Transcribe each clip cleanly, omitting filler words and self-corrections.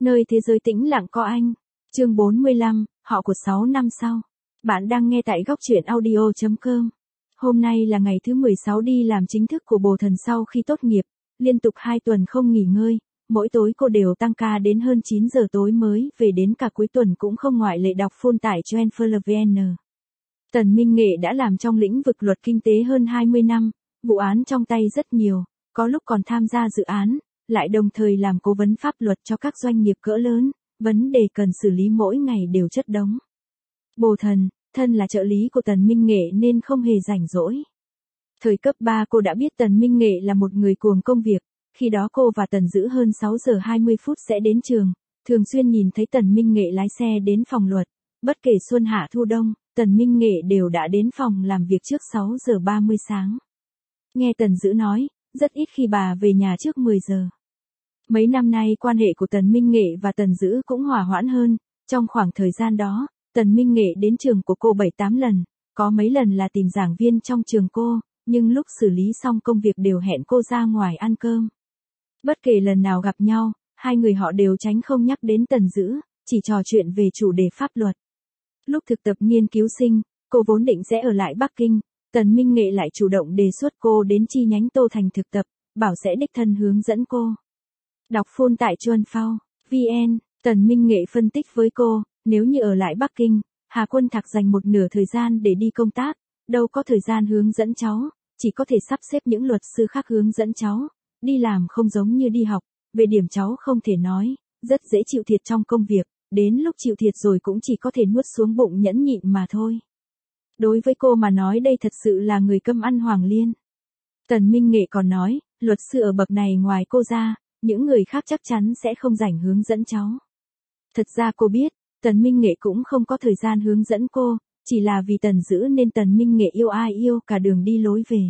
Nơi thế giới tĩnh lặng có anh. Chương 45, họ của 6 năm sau. Bạn đang nghe tại góc truyện audio.com. Hôm nay là ngày thứ 16 đi làm chính thức của Bồ Thần sau khi tốt nghiệp, liên tục 2 tuần không nghỉ ngơi, mỗi tối cô đều tăng ca đến hơn 9 giờ tối mới về, đến cả cuối tuần cũng không ngoại lệ, đọc full tải cho VN. Tần Minh Nghệ đã làm trong lĩnh vực luật kinh tế hơn 20 năm, vụ án trong tay rất nhiều, có lúc còn tham gia dự án, lại đồng thời làm cố vấn pháp luật cho các doanh nghiệp cỡ lớn, vấn đề cần xử lý mỗi ngày đều chất đống. Bồ Thần, thân là trợ lý của Tần Minh Nghệ nên không hề rảnh rỗi. Thời cấp 3 cô đã biết Tần Minh Nghệ là một người cuồng công việc, khi đó cô và Tần Dữ hơn 6 giờ 20 phút sẽ đến trường, thường xuyên nhìn thấy Tần Minh Nghệ lái xe đến phòng luật, bất kể xuân hạ thu đông, Tần Minh Nghệ đều đã đến phòng làm việc trước 6 giờ 30 sáng. Nghe Tần Dữ nói, rất ít khi bà về nhà trước 10 giờ. Mấy năm nay quan hệ của Tần Minh Nghệ và Tần Dữ cũng hòa hoãn hơn, trong khoảng thời gian đó, Tần Minh Nghệ đến trường của cô 7-8 lần, có mấy lần là tìm giảng viên trong trường cô, nhưng lúc xử lý xong công việc đều hẹn cô ra ngoài ăn cơm. Bất kể lần nào gặp nhau, hai người họ đều tránh không nhắc đến Tần Dữ, chỉ trò chuyện về chủ đề pháp luật. Lúc thực tập nghiên cứu sinh, cô vốn định sẽ ở lại Bắc Kinh, Tần Minh Nghệ lại chủ động đề xuất cô đến chi nhánh Tô Thành thực tập, bảo sẽ đích thân hướng dẫn cô. Đọc full tại Chuan Phao, VN, Tần Minh Nghệ phân tích với cô, nếu như ở lại Bắc Kinh, Hà Quân Thạc dành một nửa thời gian để đi công tác, đâu có thời gian hướng dẫn cháu, chỉ có thể sắp xếp những luật sư khác hướng dẫn cháu, đi làm không giống như đi học, về điểm cháu không thể nói, rất dễ chịu thiệt trong công việc, đến lúc chịu thiệt rồi cũng chỉ có thể nuốt xuống bụng nhẫn nhịn mà thôi. Đối với cô mà nói đây thật sự là người cơm ăn hoàng liên. Tần Minh Nghệ còn nói, luật sư ở bậc này ngoài cô ra, những người khác chắc chắn sẽ không rảnh hướng dẫn cháu. Thật ra cô biết, Tần Minh Nghệ cũng không có thời gian hướng dẫn cô, chỉ là vì Tần Dữ nên Tần Minh Nghệ yêu ai yêu cả đường đi lối về.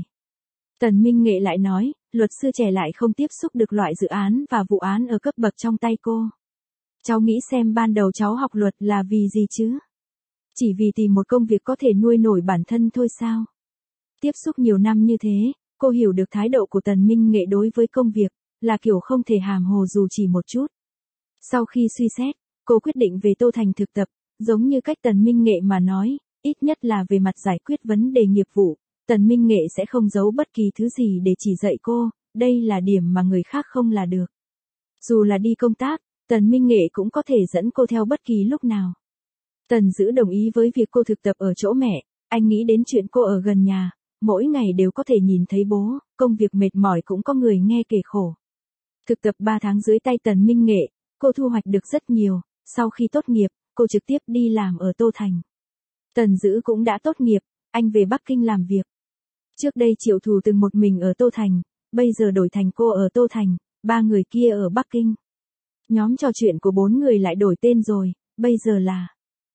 Tần Minh Nghệ lại nói, luật sư trẻ lại không tiếp xúc được loại dự án và vụ án ở cấp bậc trong tay cô. Cháu nghĩ xem ban đầu cháu học luật là vì gì chứ? Chỉ vì tìm một công việc có thể nuôi nổi bản thân thôi sao? Tiếp xúc nhiều năm như thế, cô hiểu được thái độ của Tần Minh Nghệ đối với công việc, là kiểu không thể hàm hồ dù chỉ một chút. Sau khi suy xét, cô quyết định về Tô Thành thực tập, giống như cách Tần Minh Nghệ mà nói, ít nhất là về mặt giải quyết vấn đề nghiệp vụ, Tần Minh Nghệ sẽ không giấu bất kỳ thứ gì để chỉ dạy cô, đây là điểm mà người khác không là được. Dù là đi công tác, Tần Minh Nghệ cũng có thể dẫn cô theo bất kỳ lúc nào. Tần Dữ đồng ý với việc cô thực tập ở chỗ mẹ, anh nghĩ đến chuyện cô ở gần nhà, mỗi ngày đều có thể nhìn thấy bố, công việc mệt mỏi cũng có người nghe kể khổ. Thực tập 3 tháng dưới tay Tần Minh Nghệ, cô thu hoạch được rất nhiều, sau khi tốt nghiệp, cô trực tiếp đi làm ở Tô Thành. Tần Dữ cũng đã tốt nghiệp, anh về Bắc Kinh làm việc. Trước đây Triệu Thù từng một mình ở Tô Thành, bây giờ đổi thành cô ở Tô Thành, 3 người kia ở Bắc Kinh. Nhóm trò chuyện của 4 người lại đổi tên rồi, bây giờ là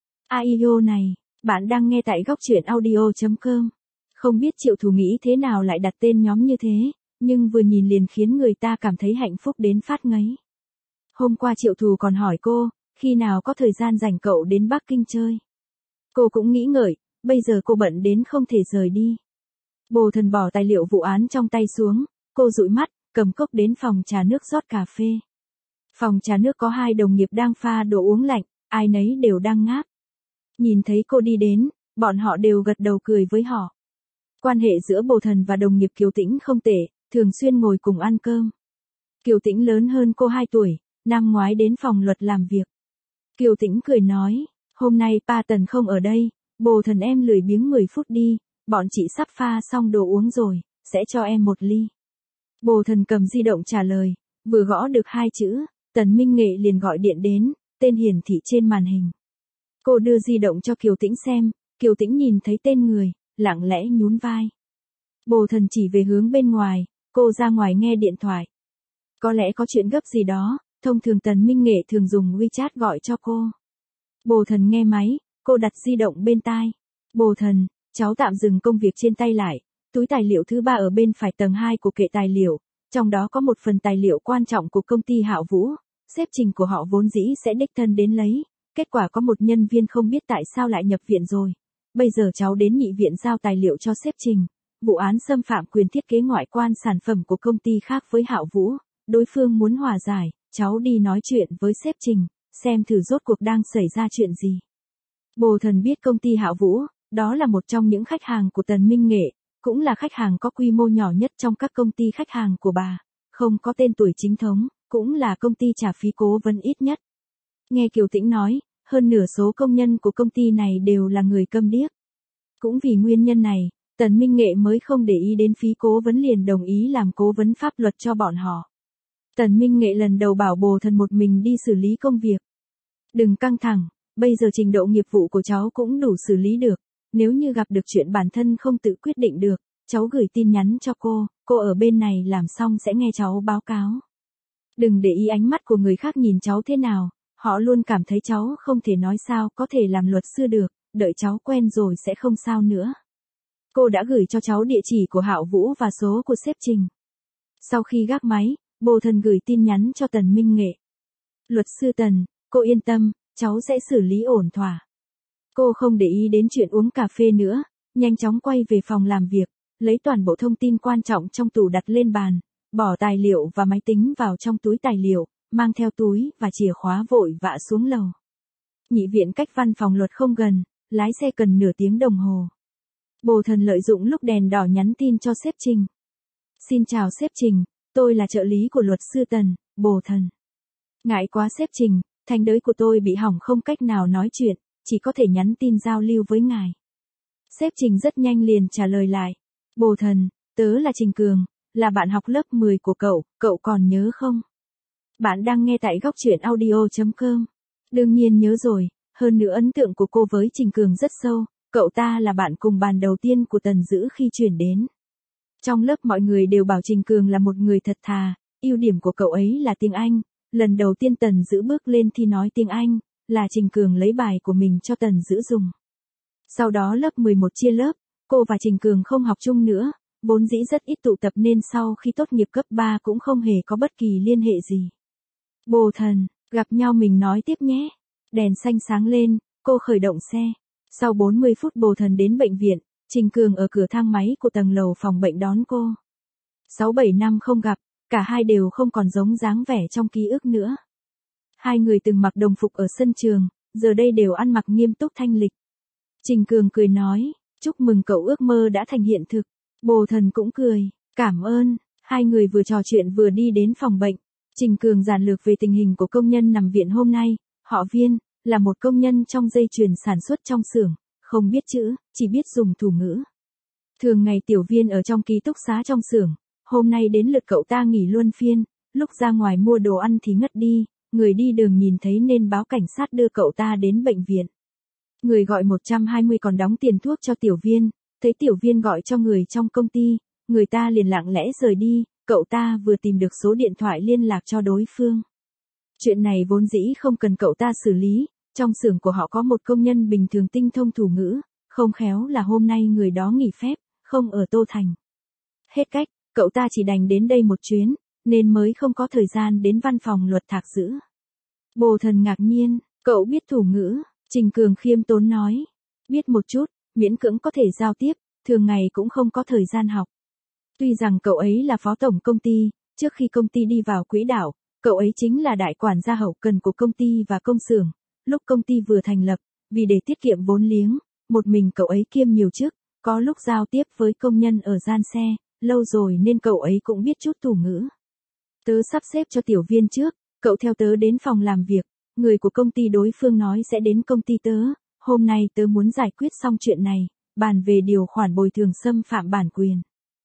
AIO này, bạn đang nghe tại góc truyện audio.com. Không biết Triệu Thù nghĩ thế nào lại đặt tên nhóm như thế, nhưng vừa nhìn liền khiến người ta cảm thấy hạnh phúc đến phát ngấy. Hôm qua Triệu Thù còn hỏi cô, khi nào có thời gian rảnh cậu đến Bắc Kinh chơi. Cô cũng nghĩ ngợi, bây giờ cô bận đến không thể rời đi. Bồ Thần bỏ tài liệu vụ án trong tay xuống, cô dụi mắt, cầm cốc đến phòng trà nước rót cà phê. Phòng trà nước có 2 đồng nghiệp đang pha đồ uống lạnh, ai nấy đều đang ngáp. Nhìn thấy cô đi đến, bọn họ đều gật đầu cười với họ. Quan hệ giữa Bồ Thần và đồng nghiệp Kiều Tĩnh không tệ, thường xuyên ngồi cùng ăn cơm. Kiều Tĩnh lớn hơn cô 2 tuổi, năm ngoái đến phòng luật làm việc. Kiều Tĩnh cười nói, hôm nay pa Tần không ở đây, Bồ Thần em lười biếng 10 phút đi, bọn chị sắp pha xong đồ uống rồi, sẽ cho em 1 ly. Bồ Thần cầm di động trả lời, vừa gõ được 2 chữ, Tần Minh Nghệ liền gọi điện đến, tên hiển thị trên màn hình. Cô đưa di động cho Kiều Tĩnh xem, Kiều Tĩnh nhìn thấy tên người, lặng lẽ nhún vai. Bồ Thần chỉ về hướng bên ngoài, cô ra ngoài nghe điện thoại. Có lẽ có chuyện gấp gì đó, thông thường Tần Minh Nghệ thường dùng WeChat gọi cho cô. Bồ Thần nghe máy, cô đặt di động bên tai. Bồ Thần, cháu tạm dừng công việc trên tay lại, túi tài liệu thứ 3 ở bên phải tầng 2 của kệ tài liệu, trong đó có một phần tài liệu quan trọng của công ty Hạo Vũ, sếp Trình của họ vốn dĩ sẽ đích thân đến lấy, kết quả có một nhân viên không biết tại sao lại nhập viện rồi. Bây giờ cháu đến nghị viện giao tài liệu cho sếp Trình, vụ án xâm phạm quyền thiết kế ngoại quan sản phẩm của công ty khác với Hạo Vũ, đối phương muốn hòa giải, cháu đi nói chuyện với sếp Trình, xem thử rốt cuộc đang xảy ra chuyện gì. Bồ Thần biết công ty Hạo Vũ, đó là một trong những khách hàng của Tần Minh Nghệ, cũng là khách hàng có quy mô nhỏ nhất trong các công ty khách hàng của bà, không có tên tuổi chính thống, cũng là công ty trả phí cố vấn ít nhất. Nghe Kiều Tĩnh nói, hơn nửa số công nhân của công ty này đều là người câm điếc. Cũng vì nguyên nhân này, Tần Minh Nghệ mới không để ý đến phí cố vấn liền đồng ý làm cố vấn pháp luật cho bọn họ. Tần Minh Nghệ lần đầu bảo Bồ Thần một mình đi xử lý công việc. Đừng căng thẳng, bây giờ trình độ nghiệp vụ của cháu cũng đủ xử lý được, nếu như gặp được chuyện bản thân không tự quyết định được, cháu gửi tin nhắn cho cô ở bên này làm xong sẽ nghe cháu báo cáo. Đừng để ý ánh mắt của người khác nhìn cháu thế nào, họ luôn cảm thấy cháu không thể nói sao có thể làm luật sư được, đợi cháu quen rồi sẽ không sao nữa. Cô đã gửi cho cháu địa chỉ của Hạo Vũ và số của sếp Trình. Sau khi gác máy, Bồ Thần gửi tin nhắn cho Tần Minh Nghệ. Luật sư Tần, cô yên tâm, cháu sẽ xử lý ổn thỏa. Cô không để ý đến chuyện uống cà phê nữa, nhanh chóng quay về phòng làm việc, lấy toàn bộ thông tin quan trọng trong tủ đặt lên bàn, bỏ tài liệu và máy tính vào trong túi tài liệu, mang theo túi và chìa khóa vội vã xuống lầu. Nhị viện cách văn phòng luật không gần, lái xe cần nửa tiếng đồng hồ. Bồ Thần lợi dụng lúc đèn đỏ nhắn tin cho sếp Trình. Xin chào sếp Trình, tôi là trợ lý của luật sư Tần, Bồ Thần. Ngại quá sếp Trình, thanh đới của tôi bị hỏng không cách nào nói chuyện, chỉ có thể nhắn tin giao lưu với ngài. Sếp Trình rất nhanh liền trả lời lại. Bồ Thần, tớ là Trình Cường, là bạn học lớp 10 của cậu còn nhớ không? Bạn đang nghe tại góc truyện audio.com. Đương nhiên nhớ rồi, hơn nữa ấn tượng của cô với Trình Cường rất sâu, cậu ta là bạn cùng bàn đầu tiên của Tần Dữ khi chuyển đến. Trong lớp mọi người đều bảo Trình Cường là một người thật thà, ưu điểm của cậu ấy là tiếng Anh. Lần đầu tiên Tần Dữ bước lên thi nói tiếng Anh, là Trình Cường lấy bài của mình cho Tần Dữ dùng. Sau đó lớp 11 chia lớp, cô và Trình Cường không học chung nữa, vốn dĩ rất ít tụ tập nên sau khi tốt nghiệp cấp 3 cũng không hề có bất kỳ liên hệ gì. Bồ Thần, gặp nhau mình nói tiếp nhé. Đèn xanh sáng lên, cô khởi động xe. Sau 40 phút Bồ Thần đến bệnh viện, Trình Cường ở cửa thang máy của tầng lầu phòng bệnh đón cô. 6-7 năm không gặp, cả hai đều không còn giống dáng vẻ trong ký ức nữa. Hai người từng mặc đồng phục ở sân trường, giờ đây đều ăn mặc nghiêm túc thanh lịch. Trình Cường cười nói, chúc mừng cậu ước mơ đã thành hiện thực. Bồ Thần cũng cười, cảm ơn. Hai người vừa trò chuyện vừa đi đến phòng bệnh. Trình Cường giản lược về tình hình của công nhân nằm viện hôm nay. Họ Viên, là một công nhân trong dây chuyền sản xuất trong xưởng, không biết chữ, chỉ biết dùng thủ ngữ. Thường ngày Tiểu Viên ở trong ký túc xá trong xưởng, hôm nay đến lượt cậu ta nghỉ luân phiên, lúc ra ngoài mua đồ ăn thì ngất đi, người đi đường nhìn thấy nên báo cảnh sát đưa cậu ta đến bệnh viện. Người gọi 120 còn đóng tiền thuốc cho Tiểu Viên, thấy Tiểu Viên gọi cho người trong công ty, người ta liền lặng lẽ rời đi, cậu ta vừa tìm được số điện thoại liên lạc cho đối phương. Chuyện này vốn dĩ không cần cậu ta xử lý, trong xưởng của họ có một công nhân bình thường tinh thông thủ ngữ, không khéo là hôm nay người đó nghỉ phép, không ở Tô Thành. Hết cách, cậu ta chỉ đành đến đây một chuyến, nên mới không có thời gian đến văn phòng luật Thạc Dữ. Bồ Thần ngạc nhiên, cậu biết thủ ngữ, Trình Cường khiêm tốn nói, biết một chút, miễn cưỡng có thể giao tiếp, thường ngày cũng không có thời gian học. Tuy rằng cậu ấy là phó tổng công ty, trước khi công ty đi vào quỹ đạo, cậu ấy chính là đại quản gia hậu cần của công ty và công xưởng. Lúc công ty vừa thành lập, vì để tiết kiệm vốn liếng, một mình cậu ấy kiêm nhiều chức, có lúc giao tiếp với công nhân ở gian xe, lâu rồi nên cậu ấy cũng biết chút thủ ngữ. Tớ sắp xếp cho Tiểu Viên trước, cậu theo tớ đến phòng làm việc, người của công ty đối phương nói sẽ đến công ty tớ, hôm nay tớ muốn giải quyết xong chuyện này, bàn về điều khoản bồi thường xâm phạm bản quyền.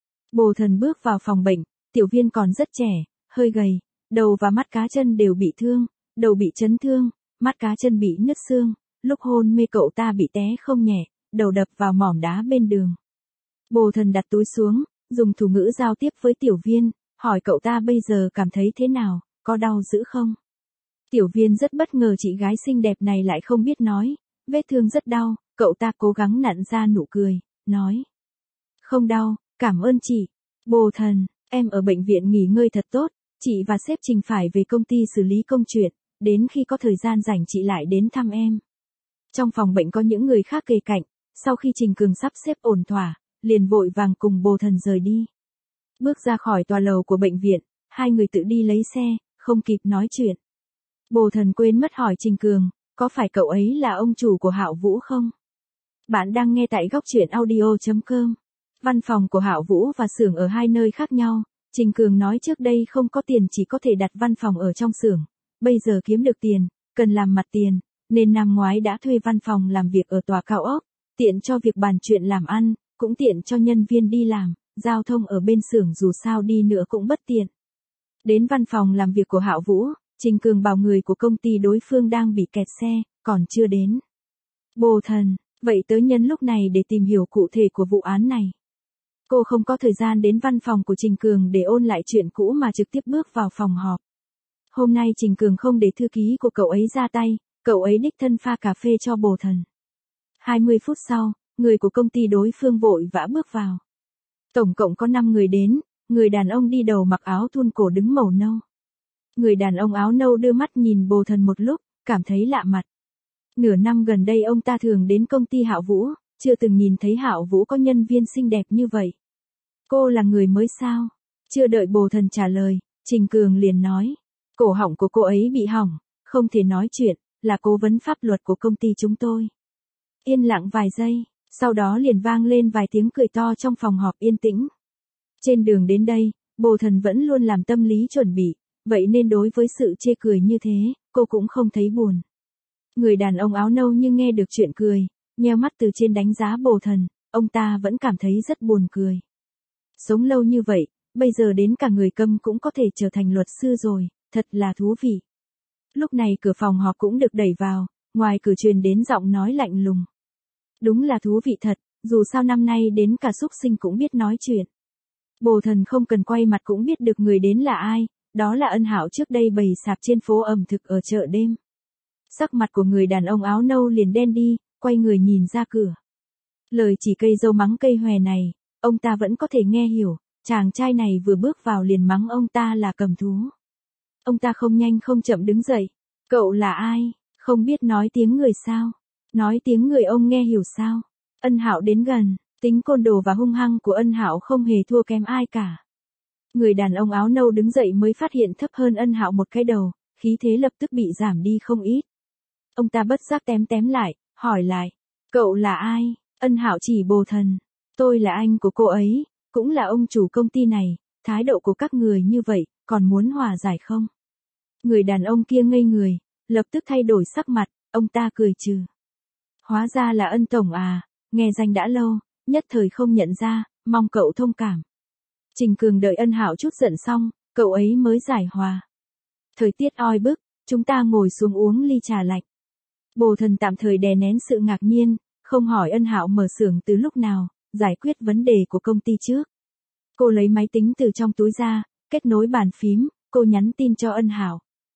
Bồ Thần bước vào phòng bệnh, Tiểu Viên còn rất trẻ, hơi gầy, đầu và mắt cá chân đều bị thương, đầu bị chấn thương, mắt cá chân bị nứt xương, lúc hôn mê cậu ta bị té không nhẹ, đầu đập vào mỏm đá bên đường. Bồ Thần đặt túi xuống, dùng thủ ngữ giao tiếp với Tiểu Viên, hỏi cậu ta bây giờ cảm thấy thế nào, có đau dữ không? Tiểu Viên rất bất ngờ chị gái xinh đẹp này lại không biết nói, vết thương rất đau, cậu ta cố gắng nặn ra nụ cười, nói. Không đau, cảm ơn chị. Bồ Thần, em ở bệnh viện nghỉ ngơi thật tốt, chị và sếp Trình phải về công ty xử lý công chuyện, đến khi có thời gian rảnh chị lại đến thăm em. Trong phòng bệnh có những người khác kề cạnh, sau khi Trình Cường sắp xếp ổn thỏa, liền vội vàng cùng Bồ Thần rời đi. Bước ra khỏi tòa lầu của bệnh viện, hai người tự đi lấy xe, không kịp nói chuyện. Bồ Thần quên mất hỏi Trình Cường, có phải cậu ấy là ông chủ của Hạo Vũ không? Bạn đang nghe tại góc truyện audio.com. Văn phòng của Hạo Vũ và xưởng ở hai nơi khác nhau. Trình Cường nói trước đây không có tiền chỉ có thể đặt văn phòng ở trong xưởng. Bây giờ kiếm được tiền, cần làm mặt tiền, nên năm ngoái đã thuê văn phòng làm việc ở tòa cao ốc, tiện cho việc bàn chuyện làm ăn, cũng tiện cho nhân viên đi làm, giao thông ở bên xưởng dù sao đi nữa cũng bất tiện. Đến văn phòng làm việc của Hạo Vũ, Trình Cường bảo người của công ty đối phương đang bị kẹt xe, còn chưa đến. Bồ Thần, vậy tớ nhân lúc này để tìm hiểu cụ thể của vụ án này. Cô không có thời gian đến văn phòng của Trình Cường để ôn lại chuyện cũ mà trực tiếp bước vào phòng họp. Hôm nay Trình Cường không để thư ký của cậu ấy ra tay, cậu ấy đích thân pha cà phê cho Bồ Thần. 20 phút sau, người của công ty đối phương vội vã bước vào. Tổng cộng có 5 người đến, người đàn ông đi đầu mặc áo thun cổ đứng màu nâu. Người đàn ông áo nâu đưa mắt nhìn Bồ Thần một lúc, cảm thấy lạ mặt. Nửa năm gần đây ông ta thường đến công ty Hạo Vũ, chưa từng nhìn thấy Hạo Vũ có nhân viên xinh đẹp như vậy. Cô là người mới sao? Chưa đợi Bồ Thần trả lời, Trình Cường liền nói. Cổ họng của cô ấy bị hỏng, không thể nói chuyện, là cố vấn pháp luật của công ty chúng tôi. Yên lặng vài giây, sau đó liền vang lên vài tiếng cười to trong phòng họp yên tĩnh. Trên đường đến đây, Bồ Thần vẫn luôn làm tâm lý chuẩn bị, vậy nên đối với sự chê cười như thế, cô cũng không thấy buồn. Người đàn ông áo nâu như nghe được chuyện cười, nheo mắt từ trên đánh giá Bồ Thần, ông ta vẫn cảm thấy rất buồn cười. Sống lâu như vậy, bây giờ đến cả người câm cũng có thể trở thành luật sư rồi, thật là thú vị. Lúc này cửa phòng họp cũng được đẩy vào, ngoài cửa truyền đến giọng nói lạnh lùng. Đúng là thú vị thật, dù sao năm nay đến cả súc sinh cũng biết nói chuyện. Bồ Thần không cần quay mặt cũng biết được người đến là ai, đó là Ân Hạo trước đây bày sạp trên phố ẩm thực ở chợ đêm. Sắc mặt của người đàn ông áo nâu liền đen đi, quay người nhìn ra cửa. Lời chỉ cây dâu mắng cây hòe này, ông ta vẫn có thể nghe hiểu, chàng trai này vừa bước vào liền mắng ông ta là cầm thú. Ông ta không nhanh không chậm đứng dậy. Cậu là ai? Không biết nói tiếng người sao? Nói tiếng người ông nghe hiểu sao? Ân Hạo đến gần, tính côn đồ và hung hăng của Ân Hạo không hề thua kém ai cả. Người đàn ông áo nâu đứng dậy mới phát hiện thấp hơn Ân Hạo một cái đầu, khí thế lập tức bị giảm đi không ít. Ông ta bất giác tém tém lại, hỏi lại, cậu là ai? Ân Hạo chỉ Bồ Thần, tôi là anh của cô ấy, cũng là ông chủ công ty này, thái độ của các người như vậy, còn muốn hòa giải không? Người đàn ông kia ngây người, lập tức thay đổi sắc mặt, ông ta cười trừ. Hóa ra là Ân tổng à, nghe danh đã lâu, nhất thời không nhận ra, mong cậu thông cảm. Trình Cường đợi Ân Hạo chút giận xong, cậu ấy mới giải hòa. Thời tiết oi bức, chúng ta ngồi xuống uống ly trà lạnh. Bồ Thần tạm thời đè nén sự ngạc nhiên, không hỏi Ân Hạo mở xưởng từ lúc nào, giải quyết vấn đề của công ty trước. Cô lấy máy tính từ trong túi ra, kết nối bàn phím, cô nhắn tin cho Ân Hạo.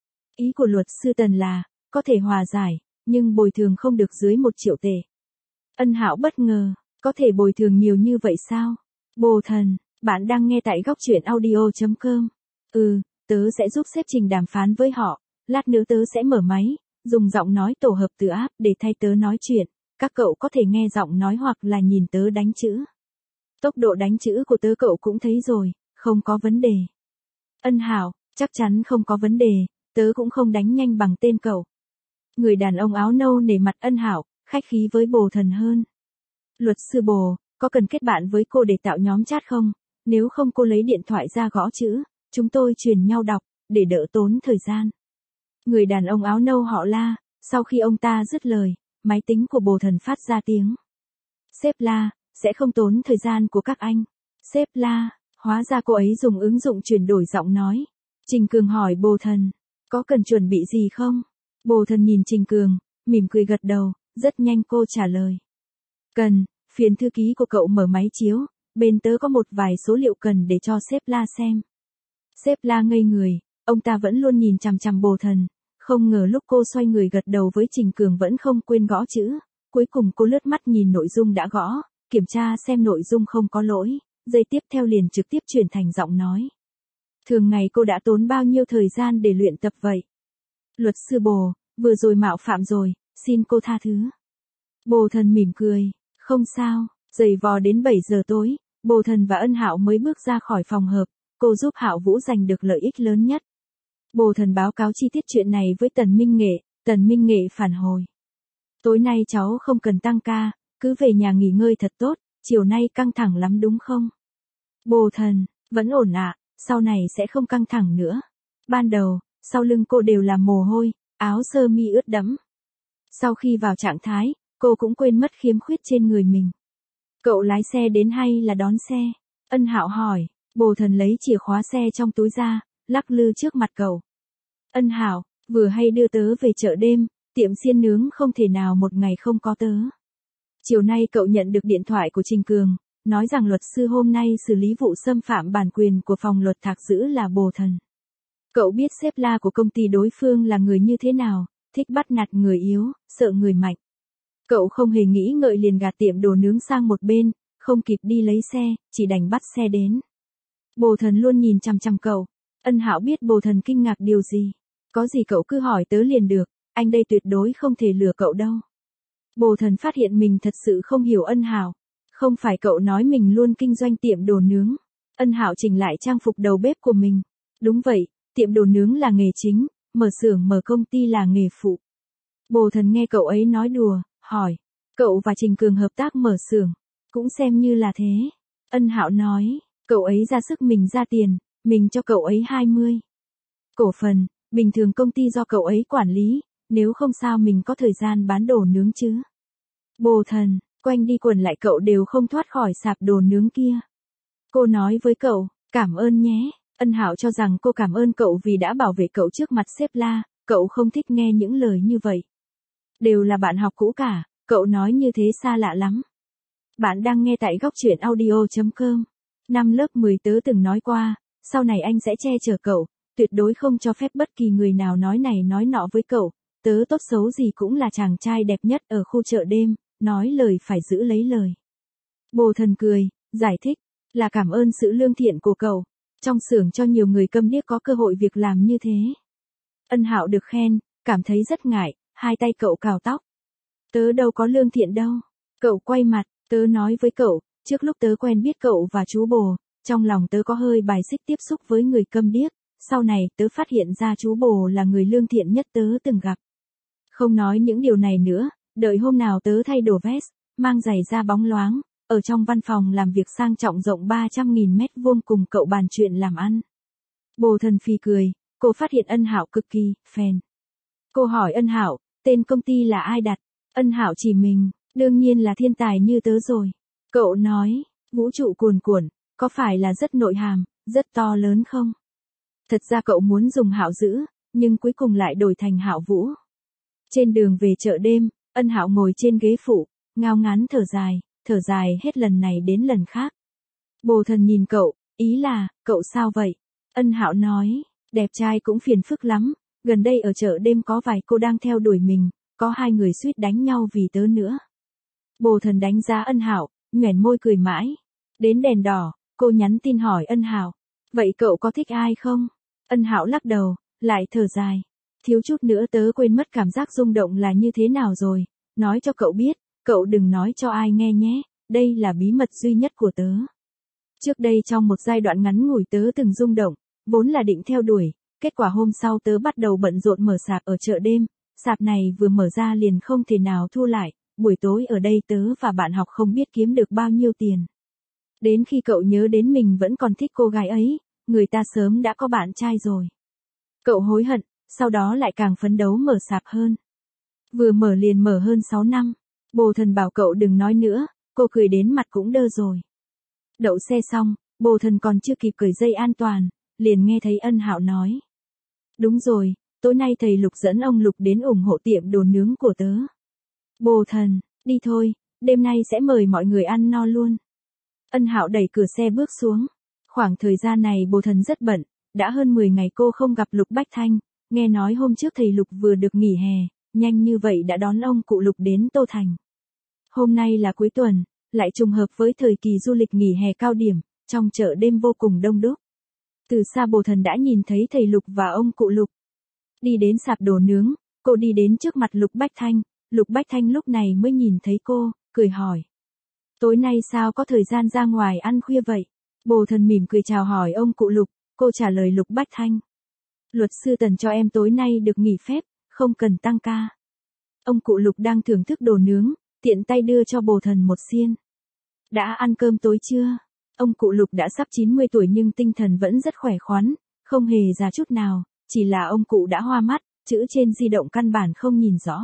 Ý của luật sư Tần là, có thể hòa giải, nhưng bồi thường không được dưới 1 triệu tệ. Ân Hạo bất ngờ, có thể bồi thường nhiều như vậy sao? Bồ Thần, bạn đang nghe tại góc truyện audio.com. Tớ sẽ giúp sếp Trình đàm phán với họ, lát nữa tớ sẽ mở máy, dùng giọng nói tổ hợp từ app để thay tớ nói chuyện, các cậu có thể nghe giọng nói hoặc là nhìn tớ đánh chữ. Tốc độ đánh chữ của tớ cậu cũng thấy rồi, không có vấn đề. Ân Hạo, chắc chắn không có vấn đề, tớ cũng không đánh nhanh bằng tên cậu. Người đàn ông áo nâu nể mặt Ân Hạo, khách khí với Bồ Thần hơn. Luật sư Bồ, có cần kết bạn với cô để tạo nhóm chat không? Nếu không cô lấy điện thoại ra gõ chữ, chúng tôi truyền nhau đọc, để đỡ tốn thời gian. Người đàn ông áo nâu họ La, sau khi ông ta dứt lời, máy tính của Bồ Thần phát ra tiếng. Sếp La, sẽ không tốn thời gian của các anh. Sếp La, hóa ra cô ấy dùng ứng dụng chuyển đổi giọng nói. Trình Cường hỏi Bồ Thần, có cần chuẩn bị gì không? Bồ Thần nhìn Trình Cường, mỉm cười gật đầu, rất nhanh cô trả lời. Cần, phiền thư ký của cậu mở máy chiếu, bên tớ có một vài số liệu cần để cho sếp La xem. Sếp La ngây người, ông ta vẫn luôn nhìn chằm chằm Bồ Thần, không ngờ lúc cô xoay người gật đầu với Trình Cường vẫn không quên gõ chữ, cuối cùng cô lướt mắt nhìn nội dung đã gõ, kiểm tra xem nội dung không có lỗi, giây tiếp theo liền trực tiếp chuyển thành giọng nói. Thường ngày cô đã tốn bao nhiêu thời gian để luyện tập vậy? Luật sư Bồ, vừa rồi mạo phạm rồi, xin cô tha thứ. Bồ Thần mỉm cười, không sao, giày vò đến 7 giờ tối, Bồ Thần và Ân Hạo mới bước ra khỏi phòng họp, cô giúp Hạo Vũ giành được lợi ích lớn nhất. Bồ Thần báo cáo chi tiết chuyện này với Tần Minh Nghệ, Tần Minh Nghệ phản hồi. Tối nay cháu không cần tăng ca, cứ về nhà nghỉ ngơi thật tốt, chiều nay căng thẳng lắm đúng không? Bồ Thần, vẫn ổn ạ, sau này sẽ không căng thẳng nữa. Ban đầu, sau lưng cô đều là mồ hôi, áo sơ mi ướt đẫm. Sau khi vào trạng thái, cô cũng quên mất khiếm khuyết trên người mình. Cậu lái xe đến hay là đón xe? Ân Hạo hỏi. Bồ Thần lấy chìa khóa xe trong túi ra, lắc lư trước mặt cậu. Ân Hạo, vừa hay đưa tớ về chợ đêm, tiệm xiên nướng không thể nào một ngày không có tớ. Chiều nay cậu nhận được điện thoại của Trình Cường, nói rằng luật sư hôm nay xử lý vụ xâm phạm bản quyền của phòng luật Thạc Dữ là Bồ Thần. Cậu biết sếp la của công ty đối phương là người như thế nào, thích bắt nạt người yếu, sợ người mạnh. Cậu không hề nghĩ ngợi liền gạt tiệm đồ nướng sang một bên, không kịp đi lấy xe, chỉ đành bắt xe đến. Bồ Thần luôn nhìn chằm chằm cậu. Ân Hạo biết Bồ Thần kinh ngạc điều gì. Có gì cậu cứ hỏi tớ liền được, anh đây tuyệt đối không thể lừa cậu đâu. Bồ Thần phát hiện mình thật sự không hiểu Ân Hạo. Không phải cậu nói mình luôn kinh doanh tiệm đồ nướng. Ân Hạo chỉnh lại trang phục đầu bếp của mình. Đúng vậy, tiệm đồ nướng là nghề chính, mở xưởng mở công ty là nghề phụ. Bồ Thần nghe cậu ấy nói đùa, hỏi. Cậu và Trình Cường hợp tác mở xưởng, cũng xem như là thế. Ân Hạo nói, cậu ấy ra sức mình ra tiền, mình cho cậu ấy 20 cổ phần, bình thường công ty do cậu ấy quản lý, nếu không sao mình có thời gian bán đồ nướng chứ. Bồ Thần, quanh đi quẩn lại cậu đều không thoát khỏi sạp đồ nướng kia. Cô nói với cậu, cảm ơn nhé. Ân Hạo cho rằng cô cảm ơn cậu vì đã bảo vệ cậu trước mặt sếp la, cậu không thích nghe những lời như vậy. Đều là bạn học cũ cả, cậu nói như thế xa lạ lắm. Bạn đang nghe tại góc truyện audio.com. Năm lớp 10 tớ từng nói qua, sau này anh sẽ che chở cậu, tuyệt đối không cho phép bất kỳ người nào nói này nói nọ với cậu, tớ tốt xấu gì cũng là chàng trai đẹp nhất ở khu chợ đêm, nói lời phải giữ lấy lời. Bồ Thần cười, giải thích, là cảm ơn sự lương thiện của cậu, trong xưởng cho nhiều người câm điếc có cơ hội việc làm như thế. Ân Hạo được khen, cảm thấy rất ngại, hai tay cậu cào tóc. Tớ đâu có lương thiện đâu. Cậu quay mặt, tớ nói với cậu, trước lúc tớ quen biết cậu và chú Bồ, trong lòng tớ có hơi bài xích tiếp xúc với người câm điếc, sau này tớ phát hiện ra chú Bồ là người lương thiện nhất tớ từng gặp. Không nói những điều này nữa, đợi hôm nào tớ thay đồ vest, mang giày da bóng loáng, ở trong văn phòng làm việc sang trọng rộng 300.000 mét vuông cùng cậu bàn chuyện làm ăn. Bồ Thần phì cười, cô phát hiện Ân Hạo cực kỳ phèn. Cô hỏi Ân Hạo, tên công ty là ai đặt? Ân Hạo chỉ mình, đương nhiên là thiên tài như tớ rồi. Cậu nói, vũ trụ cuồn cuộn, có phải là rất nội hàm, rất to lớn không? Thật ra cậu muốn dùng Hạo Dữ, nhưng cuối cùng lại đổi thành Hạo Vũ. Trên đường về chợ đêm, Ân Hạo ngồi trên ghế phụ, ngao ngán thở dài hết lần này đến lần khác. Bồ Thần nhìn cậu, ý là, cậu sao vậy? Ân Hạo nói, đẹp trai cũng phiền phức lắm, gần đây ở chợ đêm có vài cô đang theo đuổi mình, có 2 người suýt đánh nhau vì tớ nữa. Bồ Thần đánh giá Ân Hạo, nhoẻn môi cười mãi. Đến đèn đỏ, cô nhắn tin hỏi Ân Hạo, vậy cậu có thích ai không? Ân Hạo lắc đầu, lại thở dài. Thiếu chút nữa tớ quên mất cảm giác rung động là như thế nào rồi, nói cho cậu biết, cậu đừng nói cho ai nghe nhé, đây là bí mật duy nhất của tớ. Trước đây trong một giai đoạn ngắn ngủi tớ từng rung động, vốn là định theo đuổi, kết quả hôm sau tớ bắt đầu bận rộn mở sạp ở chợ đêm, sạp này vừa mở ra liền không thể nào thu lại, buổi tối ở đây tớ và bạn học không biết kiếm được bao nhiêu tiền. Đến khi cậu nhớ đến mình vẫn còn thích cô gái ấy, người ta sớm đã có bạn trai rồi. Cậu hối hận, sau đó lại càng phấn đấu mở sạp hơn. Vừa mở liền mở hơn 6 năm. Bồ Thần bảo cậu đừng nói nữa, cô cười đến mặt cũng đơ rồi. Đậu xe xong, Bồ Thần còn chưa kịp cởi dây an toàn, liền nghe thấy Ân Hạo nói. Đúng rồi, tối nay thầy Lục dẫn ông Lục đến ủng hộ tiệm đồ nướng của tớ. Bồ Thần, đi thôi, đêm nay sẽ mời mọi người ăn no luôn. Ân Hạo đẩy cửa xe bước xuống. Khoảng thời gian này Bồ Thần rất bận, đã hơn 10 ngày cô không gặp Lục Bách Thanh, nghe nói hôm trước thầy Lục vừa được nghỉ hè, nhanh như vậy đã đón ông cụ Lục đến Tô Thành. Hôm nay là cuối tuần, lại trùng hợp với thời kỳ du lịch nghỉ hè cao điểm, trong chợ đêm vô cùng đông đúc. Từ xa Bồ Thần đã nhìn thấy thầy Lục và ông cụ Lục. Đi đến sạp đồ nướng, cô đi đến trước mặt Lục Bách Thanh, Lục Bách Thanh lúc này mới nhìn thấy cô, cười hỏi. Tối nay sao có thời gian ra ngoài ăn khuya vậy? Bồ Thần mỉm cười chào hỏi ông cụ Lục, cô trả lời Lục Bách Thanh. Luật sư Tần cho em tối nay được nghỉ phép, không cần tăng ca. Ông cụ Lục đang thưởng thức đồ nướng, tiện tay đưa cho bồ thần một xiên. Đã ăn cơm tối chưa? Ông cụ Lục đã sắp 90 tuổi nhưng tinh thần vẫn rất khỏe khoắn, không hề già chút nào, chỉ là ông cụ đã hoa mắt, chữ trên di động căn bản không nhìn rõ.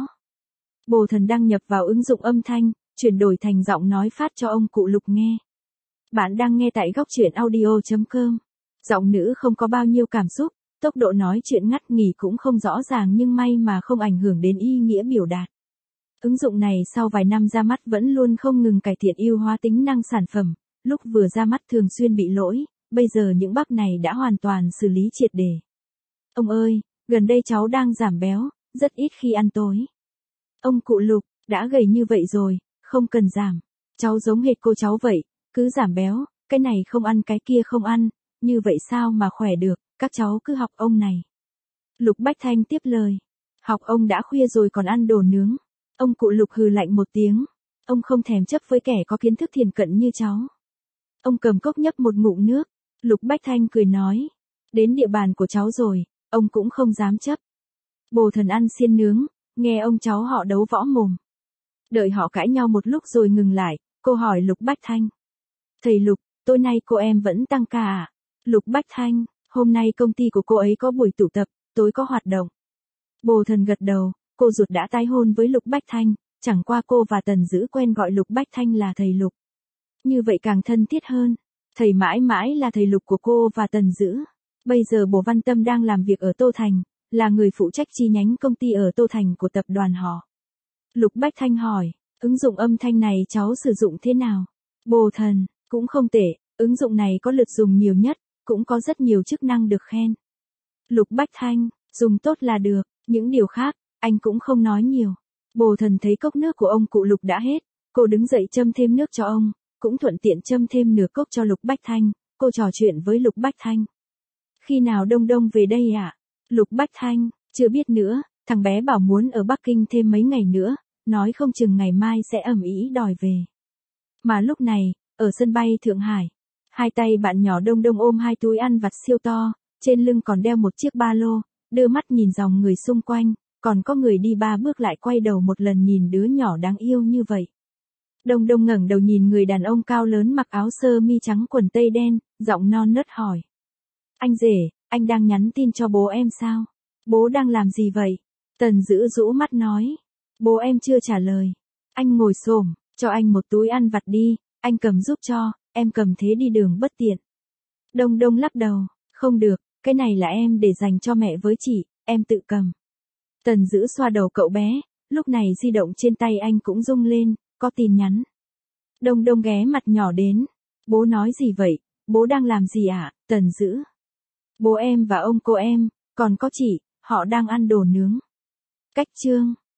Bồ thần đăng nhập vào ứng dụng âm thanh, chuyển đổi thành giọng nói phát cho ông cụ Lục nghe. Bạn đang nghe tại góc truyện audio.com. Giọng nữ không có bao nhiêu cảm xúc, tốc độ nói chuyện ngắt nghỉ cũng không rõ ràng nhưng may mà không ảnh hưởng đến ý nghĩa biểu đạt. Ứng dụng này sau vài năm ra mắt vẫn luôn không ngừng cải thiện ưu hóa tính năng sản phẩm, lúc vừa ra mắt thường xuyên bị lỗi, bây giờ những bug này đã hoàn toàn xử lý triệt để. Ông ơi, gần đây cháu đang giảm béo, rất ít khi ăn tối. Ông cụ Lục, đã gầy như vậy rồi, không cần giảm. Cháu giống hệt cô cháu vậy, cứ giảm béo, cái này không ăn cái kia không ăn, như vậy sao mà khỏe được, các cháu cứ học ông này. Lục Bách Thanh tiếp lời. Học ông đã khuya rồi còn ăn đồ nướng. Ông cụ Lục hừ lạnh một tiếng. Ông không thèm chấp với kẻ có kiến thức thiền cận như cháu. Ông cầm cốc nhấp một ngụm nước. Lục Bách Thanh cười nói. Đến địa bàn của cháu rồi, ông cũng không dám chấp. Bồ thần ăn xiên nướng, nghe ông cháu họ đấu võ mồm. Đợi họ cãi nhau một lúc rồi ngừng lại, cô hỏi Lục Bách Thanh. Thầy Lục, tối nay cô em vẫn tăng ca à? Lục Bách Thanh, hôm nay công ty của cô ấy có buổi tụ tập, tối có hoạt động. Bồ thần gật đầu, cô ruột đã tái hôn với Lục Bách Thanh, chẳng qua cô và Tần Dữ quen gọi Lục Bách Thanh là thầy Lục. Như vậy càng thân thiết hơn, thầy mãi mãi là thầy Lục của cô và Tần Dữ. Bây giờ Bồ Văn Tâm đang làm việc ở Tô Thành, là người phụ trách chi nhánh công ty ở Tô Thành của tập đoàn họ. Lục Bách Thanh hỏi, ứng dụng âm thanh này cháu sử dụng thế nào? Bồ thần, cũng không tệ, ứng dụng này có lượt dùng nhiều nhất, cũng có rất nhiều chức năng được khen. Lục Bách Thanh, dùng tốt là được, những điều khác, anh cũng không nói nhiều. Bồ thần thấy cốc nước của ông cụ Lục đã hết, cô đứng dậy châm thêm nước cho ông, cũng thuận tiện châm thêm nửa cốc cho Lục Bách Thanh, cô trò chuyện với Lục Bách Thanh. Khi nào Đông Đông về đây ạ? Lục Bách Thanh, chưa biết nữa, thằng bé bảo muốn ở Bắc Kinh thêm mấy ngày nữa, nói không chừng ngày mai sẽ ầm ĩ đòi về. Mà lúc này, ở sân bay Thượng Hải, hai tay bạn nhỏ Đông Đông ôm hai túi ăn vặt siêu to, trên lưng còn đeo một chiếc ba lô, đưa mắt nhìn dòng người xung quanh, còn có người đi ba bước lại quay đầu một lần nhìn đứa nhỏ đáng yêu như vậy. Đông Đông ngẩng đầu nhìn người đàn ông cao lớn mặc áo sơ mi trắng quần tây đen, giọng non nớt hỏi. Anh rể, anh đang nhắn tin cho bố em sao? Bố đang làm gì vậy? Tần Dữ rũ mắt nói. Bố em chưa trả lời. Anh ngồi xổm, cho anh một túi ăn vặt đi, anh cầm giúp cho, em cầm thế đi đường bất tiện. Đông Đông lắc đầu, không được, cái này là em để dành cho mẹ với chị, em tự cầm. Tần Dữ xoa đầu cậu bé, lúc này di động trên tay anh cũng rung lên, có tin nhắn. Đông Đông ghé mặt nhỏ đến. Bố nói gì vậy, bố đang làm gì ạ? Tần Dữ. Bố em và ông cô em, còn có chị, họ đang ăn đồ nướng. Cách chương.